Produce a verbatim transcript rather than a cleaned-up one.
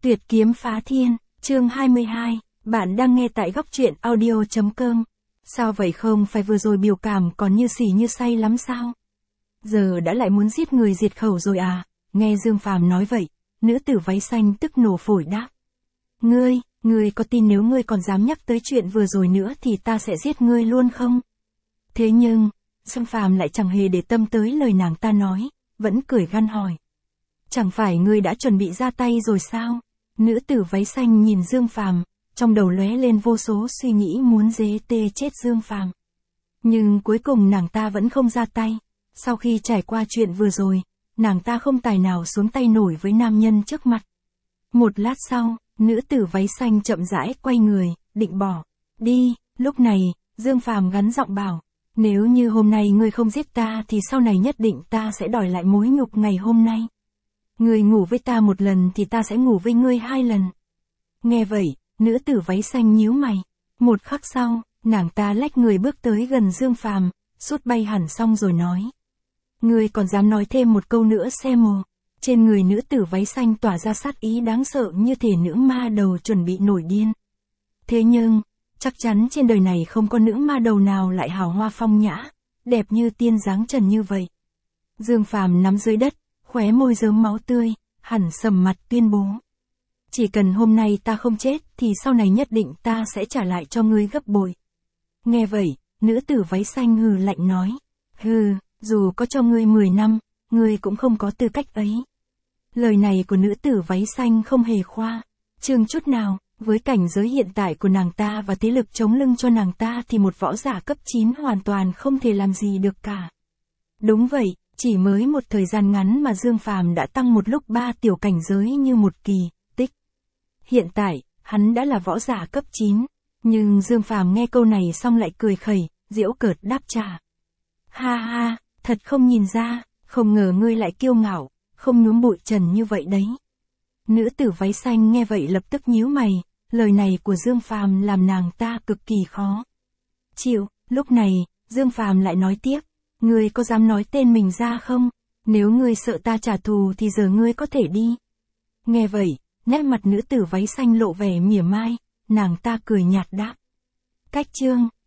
Tuyệt kiếm phá thiên, chương hai mươi hai, bạn đang nghe tại góc truyện audio chấm com. Sao vậy, không phải vừa rồi biểu cảm còn như xỉ như say lắm sao? Giờ đã lại muốn giết người diệt khẩu rồi à? Nghe Dương Phàm nói vậy, nữ tử váy xanh tức nổ phổi đáp. Ngươi, ngươi có tin nếu ngươi còn dám nhắc tới chuyện vừa rồi nữa thì ta sẽ giết ngươi luôn không? Thế nhưng, Dương Phàm lại chẳng hề để tâm tới lời nàng ta nói, vẫn cười gằn hỏi. Chẳng phải ngươi đã chuẩn bị ra tay rồi sao? Nữ tử váy xanh nhìn Dương Phàm, trong đầu lóe lên vô số suy nghĩ muốn dế tê chết Dương Phàm. Nhưng cuối cùng nàng ta vẫn không ra tay. Sau khi trải qua chuyện vừa rồi, nàng ta không tài nào xuống tay nổi với nam nhân trước mặt. Một lát sau, nữ tử váy xanh chậm rãi quay người, định bỏ đi. Lúc này, Dương Phàm gắn giọng bảo, nếu như hôm nay ngươi không giết ta thì sau này nhất định ta sẽ đòi lại mối nhục ngày hôm nay. Ngươi ngủ với ta một lần thì ta sẽ ngủ với ngươi hai lần. Nghe vậy, nữ tử váy xanh nhíu mày. Một khắc sau, nàng ta lách người bước tới gần Dương Phàm, sút bay hẳn xong rồi nói. Ngươi còn dám nói thêm một câu nữa xem mồ. Trên người nữ tử váy xanh tỏa ra sát ý đáng sợ như thể nữ ma đầu chuẩn bị nổi điên. Thế nhưng, chắc chắn trên đời này không có nữ ma đầu nào lại hào hoa phong nhã, đẹp như tiên dáng trần như vậy. Dương Phàm nắm dưới đất, khóe môi rớm máu tươi, hẳn sầm mặt tuyên bố. Chỉ cần hôm nay ta không chết thì sau này nhất định ta sẽ trả lại cho ngươi gấp bội. Nghe vậy, nữ tử váy xanh hừ lạnh nói. Hừ, dù có cho ngươi mười năm, ngươi cũng không có tư cách ấy. Lời này của nữ tử váy xanh không hề khoa trương chút nào, với cảnh giới hiện tại của nàng ta và thế lực chống lưng cho nàng ta thì một võ giả cấp chín hoàn toàn không thể làm gì được cả. Đúng vậy, chỉ mới một thời gian ngắn mà Dương Phàm đã tăng một lúc ba tiểu cảnh giới như một kỳ tích. Hiện tại, hắn đã là võ giả cấp chín, nhưng Dương Phàm nghe câu này xong lại cười khẩy, giễu cợt đáp trả. Ha ha, thật không nhìn ra, không ngờ ngươi lại kiêu ngạo, không nhuốm bụi trần như vậy đấy. Nữ tử váy xanh nghe vậy lập tức nhíu mày, lời này của Dương Phàm làm nàng ta cực kỳ khó chịu. Lúc này, Dương Phàm lại nói tiếp, ngươi có dám nói tên mình ra không? Nếu ngươi sợ ta trả thù thì giờ ngươi có thể đi. Nghe vậy, nét mặt nữ tử váy xanh lộ vẻ mỉa mai, nàng ta cười nhạt đáp. Cách chương